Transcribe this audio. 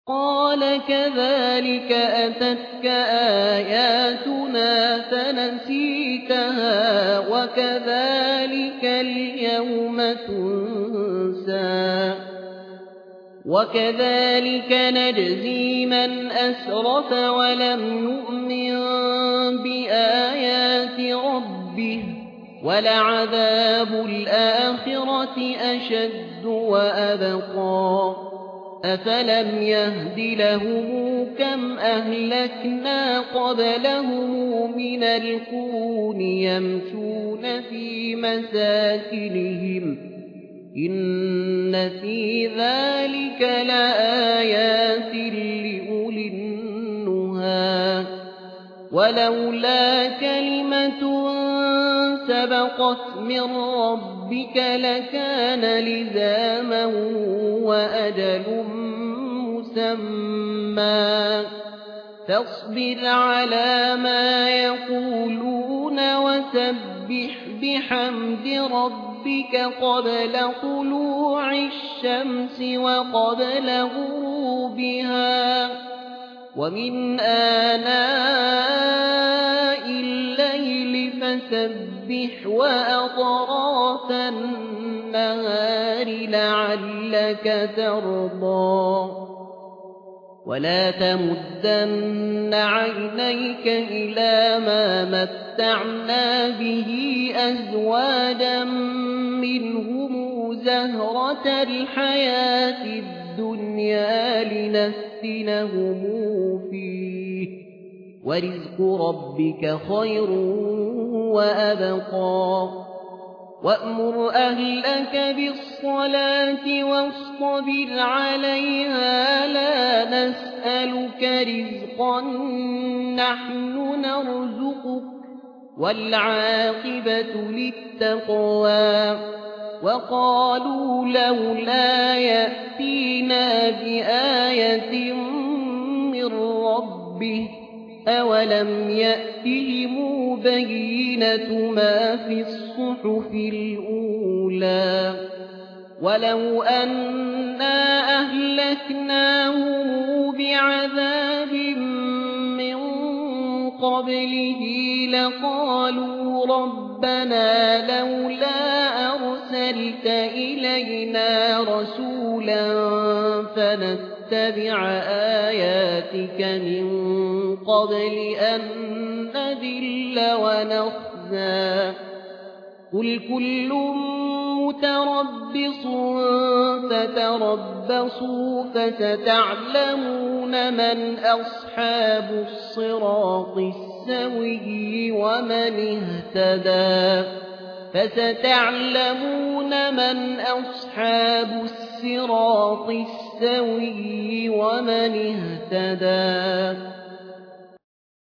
قال كذلك أتتك آياتنا فنسيتها وكذلك اليوم تنسى وكذلك نجزي من أسرف ولم يؤمن بآيات ربه ولعذاب الآخرة أشد وأبقى أفلم يهد لهم كم أهلكنا قبلهم من القرون يمشون في مساكنهم إن في ذلك لآيات لأولي النهى ولولا كلمة سبقت من ربك لكان لزاما وأجل مسمى فاصبر على ما يقولون وسبح بحمد ربك قبل طلوع الشمس وقبل غروبها ومن آناء الليل فسبح وأطراف النهار لعلك ترضى ولا تمدن عينيك إلى ما متعنا به أزواجا منهم زهرة الحياة الدنيا لنفتنهم فيه ورزق ربك خير وأبقى وأمر أهلك بالصلاة واصطبر عليها لا نسألك رزقا نحن نرزقك والعاقبة للتقوى وقالوا لولا يأتينا بآية من ربه أولم يأتهم بينة ما في الصحف الأولى ولو أنا أهلكناهم بعذاب من قبله لقالوا ربنا لولا أرسلت إلينا رسولا فنتبع آياتك من قبل أن نذل ونخزى قل كل متربص فتربصوا فستعلمون من أصحاب الصراط السوي ومن اهتدى فستعلمون من أصحاب الصراط السوي ومن اهتدى